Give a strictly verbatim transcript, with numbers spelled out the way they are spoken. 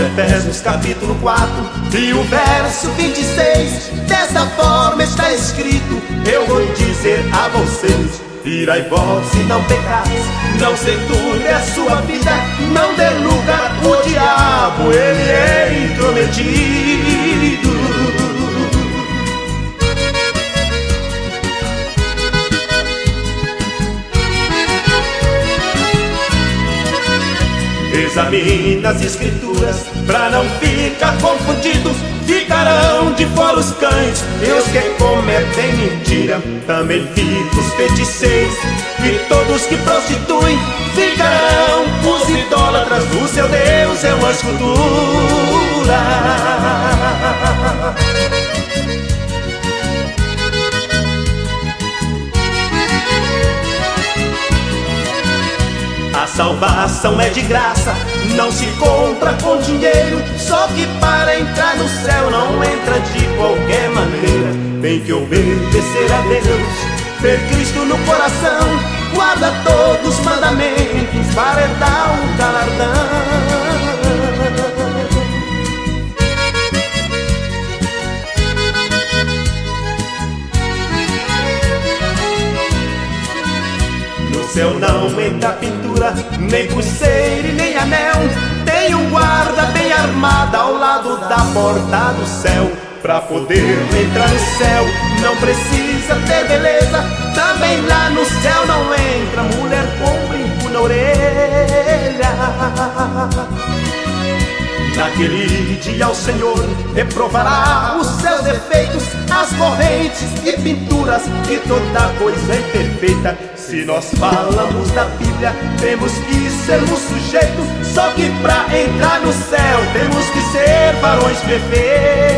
Efésios capítulo quatro e o verso vinte e seis. Dessa forma está escrito: eu vou dizer a vocês, irai vós e não pecais, não se turbe a sua vida, não dê lugar o diabo, ele é intrometido. Examina as escrituras, pra não ficar confundidos. Ficarão de fora os cães e os que cometem mentira, também fica os feiticeiros e todos que prostituem. Ficarão os idólatras, o seu Deus é uma escultura. A salvação é de graça, não se compra com dinheiro. Só que para entrar no céu não entra de qualquer maneira. Tem que obedecer a Deus, ter Cristo no coração, guarda todos os mandamentos para herdar um galardão. No céu não entra pintura, nem pulseira e nem anel. Tem um guarda bem armado ao lado da porta do céu. Pra poder entrar no céu não precisa ter beleza. Também lá no céu não entra mulher com brinco na orelha. Naquele dia o Senhor reprovará os seus defeitos, as correntes e pinturas e toda coisa imperfeita. Se nós falamos da Bíblia, temos que sermos sujeitos. Só que pra entrar no céu temos que ser varões perfeitos.